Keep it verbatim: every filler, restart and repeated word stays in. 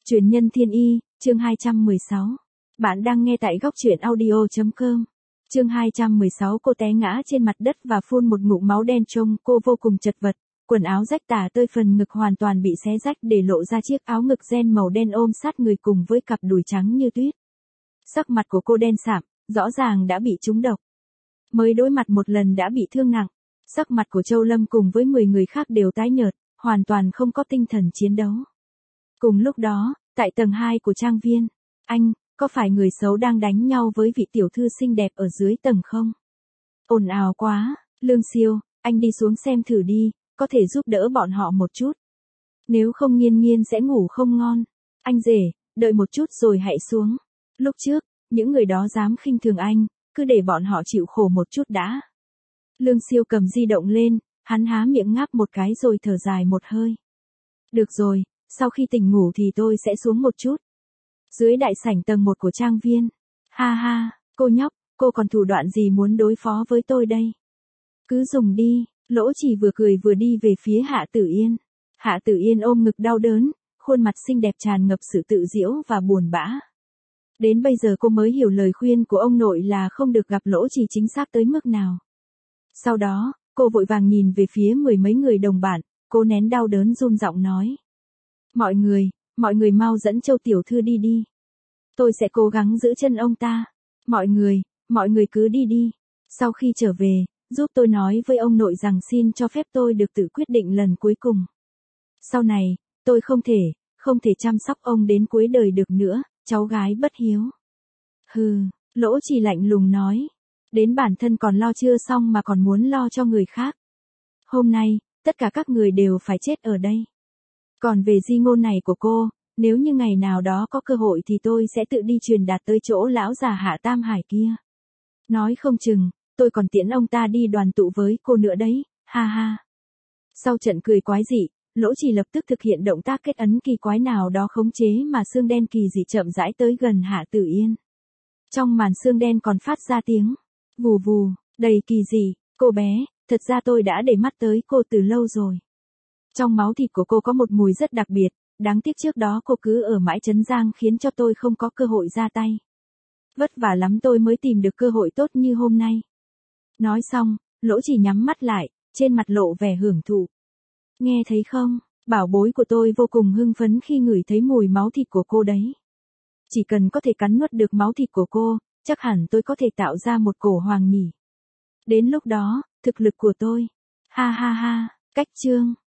Truyền nhân thiên y, chương hai trăm mười sáu. Bạn đang nghe tại góc truyện audio.com. Chương hai trăm mười sáu. Cô té ngã trên mặt đất và phun một ngụm máu đen, trông cô vô cùng chật vật. Quần áo rách tả tơi, phần ngực hoàn toàn bị xé rách để lộ ra chiếc áo ngực ren màu đen ôm sát người cùng với cặp đùi trắng như tuyết. Sắc mặt của cô đen sạm, rõ ràng đã bị trúng độc. Mới đối mặt một lần đã bị thương nặng. Sắc mặt của Châu Lâm cùng với mười người khác đều tái nhợt, hoàn toàn không có tinh thần chiến đấu. Cùng lúc đó, tại tầng hai của trang viên, anh, có phải người xấu đang đánh nhau với vị tiểu thư xinh đẹp ở dưới tầng không? Ồn ào quá, Lương Siêu, anh đi xuống xem thử đi, có thể giúp đỡ bọn họ một chút. Nếu không Nghiên Nghiên sẽ ngủ không ngon. Anh rể, đợi một chút rồi hãy xuống. Lúc trước, những người đó dám khinh thường anh, cứ để bọn họ chịu khổ một chút đã. Lương Siêu cầm di động lên, hắn há miệng ngáp một cái rồi thở dài một hơi. Được rồi, sau khi tỉnh ngủ thì tôi sẽ xuống một chút. Dưới đại sảnh tầng một của trang viên. Ha ha, cô nhóc, cô còn thủ đoạn gì muốn đối phó với tôi đây? Cứ dùng đi, Lỗ Chỉ vừa cười vừa đi về phía Hạ Tử Yên. Hạ Tử Yên ôm ngực đau đớn, khuôn mặt xinh đẹp tràn ngập sự tự giễu và buồn bã. Đến bây giờ cô mới hiểu lời khuyên của ông nội là không được gặp Lỗ Chỉ chính xác tới mức nào. Sau đó, cô vội vàng nhìn về phía mười mấy người đồng bạn, cô nén đau đớn run giọng nói. Mọi người, mọi người mau dẫn Châu tiểu thư đi đi. Tôi sẽ cố gắng giữ chân ông ta. Mọi người, mọi người cứ đi đi. Sau khi trở về, giúp tôi nói với ông nội rằng xin cho phép tôi được tự quyết định lần cuối cùng. Sau này, tôi không thể, không thể chăm sóc ông đến cuối đời được nữa, cháu gái bất hiếu. Hừ, Lỗ Chỉ lạnh lùng nói. Đến bản thân còn lo chưa xong mà còn muốn lo cho người khác. Hôm nay, tất cả các người đều phải chết ở đây. Còn về di ngôn này của cô, nếu như ngày nào đó có cơ hội thì tôi sẽ tự đi truyền đạt tới chỗ lão già Hạ Tam Hải kia. Nói không chừng, tôi còn tiễn ông ta đi đoàn tụ với cô nữa đấy, ha ha. Sau trận cười quái dị, Lỗ Chỉ lập tức thực hiện động tác kết ấn kỳ quái nào đó khống chế mà xương đen kỳ dị chậm rãi tới gần Hạ Tử Yên. Trong màn xương đen còn phát ra tiếng vù vù, đầy kỳ dị. Cô bé, thật ra tôi đã để mắt tới cô từ lâu rồi. Trong máu thịt của cô có một mùi rất đặc biệt, đáng tiếc trước đó cô cứ ở mãi Trấn Giang khiến cho tôi không có cơ hội ra tay. Vất vả lắm tôi mới tìm được cơ hội tốt như hôm nay. Nói xong, Lỗ Chỉ nhắm mắt lại, trên mặt lộ vẻ hưởng thụ. Nghe thấy không, bảo bối của tôi vô cùng hưng phấn khi ngửi thấy mùi máu thịt của cô đấy. Chỉ cần có thể cắn nuốt được máu thịt của cô, chắc hẳn tôi có thể tạo ra một cổ hoàng nhỉ. Đến lúc đó, thực lực của tôi. Ha ha ha, cách chương.